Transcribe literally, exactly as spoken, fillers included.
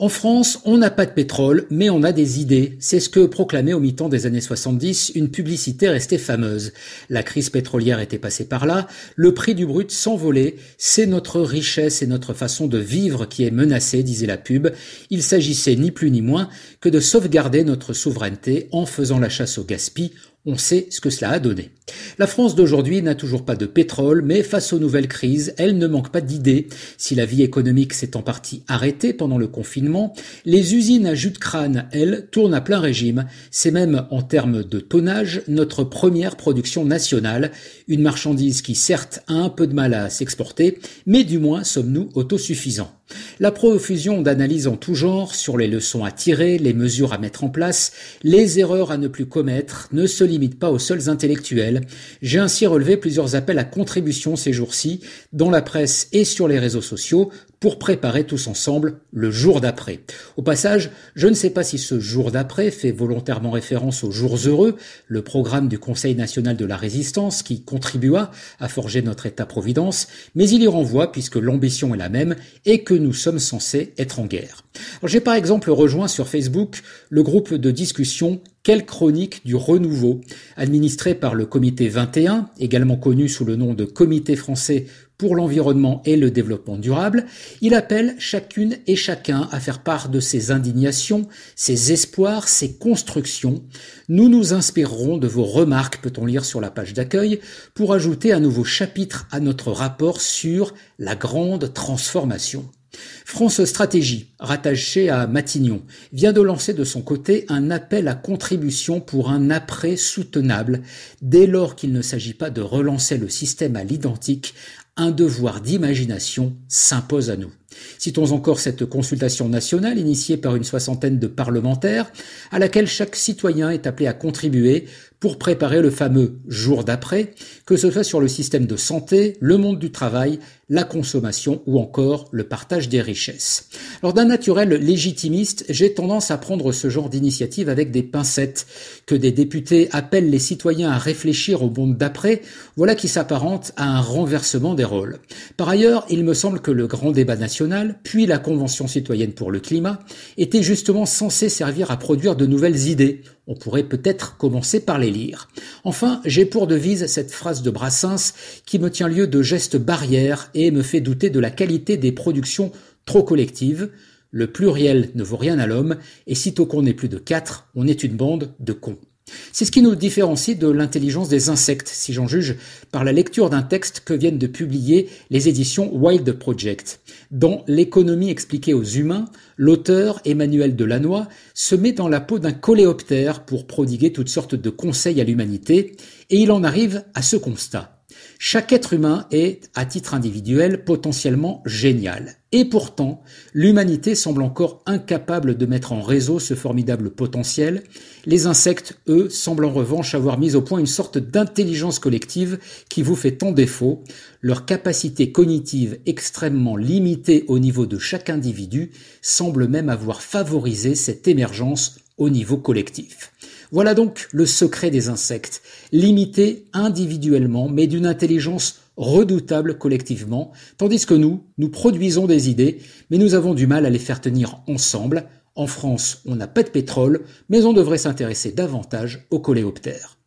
En France, on n'a pas de pétrole, mais on a des idées. C'est ce que proclamait au mi-temps des années soixante-dix une publicité restée fameuse. La crise pétrolière était passée par là, le prix du brut s'envolait, c'est notre richesse et notre façon de vivre qui est menacée, disait la pub. Il s'agissait ni plus ni moins que de sauvegarder notre souveraineté en faisant la chasse au gaspillage. On sait ce que cela a donné. La France d'aujourd'hui n'a toujours pas de pétrole, mais face aux nouvelles crises, elle ne manque pas d'idées. Si la vie économique s'est en partie arrêtée pendant le confinement, les usines à jus de crâne, elles, tournent à plein régime. C'est même, en termes de tonnage, notre première production nationale. Une marchandise qui, certes, a un peu de mal à s'exporter, mais du moins sommes-nous autosuffisants. La profusion d'analyses en tout genre sur les leçons à tirer, les mesures à mettre en place, les erreurs à ne plus commettre ne se limite pas aux seuls intellectuels. J'ai ainsi relevé plusieurs appels à contribution ces jours-ci, dans la presse et sur les réseaux sociaux, pour préparer tous ensemble le jour d'après. Au passage, je ne sais pas si ce jour d'après fait volontairement référence aux jours heureux, le programme du Conseil national de la résistance qui contribua à forger notre État-providence, mais il y renvoie puisque l'ambition est la même et que nous sommes censés être en guerre. Alors, j'ai par exemple rejoint sur Facebook le groupe de discussion Quelle chronique du renouveau, administré par le comité vingt et un, également connu sous le nom de Comité français pour l'environnement et le développement durable. Il appelle chacune et chacun à faire part de ses indignations, ses espoirs, ses constructions. Nous nous inspirerons de vos remarques, peut-on lire sur la page d'accueil, pour ajouter un nouveau chapitre à notre rapport sur la grande transformation. France Stratégie, rattachée à Matignon, vient de lancer de son côté un appel à contribution pour un après soutenable. Dès lors qu'il ne s'agit pas de relancer le système à l'identique, un devoir d'imagination s'impose à nous. Citons encore cette consultation nationale initiée par une soixantaine de parlementaires à laquelle chaque citoyen est appelé à contribuer pour préparer le fameux jour d'après, que ce soit sur le système de santé, le monde du travail, la consommation ou encore le partage des richesses. Alors d'un naturel légitimiste, j'ai tendance à prendre ce genre d'initiative avec des pincettes. Que des députés appellent les citoyens à réfléchir au monde d'après, voilà qui s'apparente à un renversement des rôles. Par ailleurs, il me semble que le grand débat national, puis la Convention citoyenne pour le climat, étaient justement censés servir à produire de nouvelles idées. On pourrait peut-être commencer par les lire. Enfin, j'ai pour devise cette phrase de Brassens qui me tient lieu de geste barrière et me fait douter de la qualité des productions trop collectives. Le pluriel ne vaut rien à l'homme, et sitôt qu'on est plus de quatre, on est une bande de cons. C'est ce qui nous différencie de l'intelligence des insectes, si j'en juge par la lecture d'un texte que viennent de publier les éditions Wild Project. Dans L'économie expliquée aux humains, l'auteur, Emmanuel Delannoy, se met dans la peau d'un coléoptère pour prodiguer toutes sortes de conseils à l'humanité, et il en arrive à ce constat. Chaque être humain est, à titre individuel, potentiellement génial. Et pourtant, l'humanité semble encore incapable de mettre en réseau ce formidable potentiel. Les insectes, eux, semblent en revanche avoir mis au point une sorte d'intelligence collective qui vous fait tant défaut. Leur capacité cognitive extrêmement limitée au niveau de chaque individu semble même avoir favorisé cette émergence au niveau collectif. Voilà donc le secret des insectes, limités individuellement mais d'une intelligence redoutable collectivement, tandis que nous, nous produisons des idées, mais nous avons du mal à les faire tenir ensemble. En France, on n'a pas de pétrole, mais on devrait s'intéresser davantage aux coléoptères.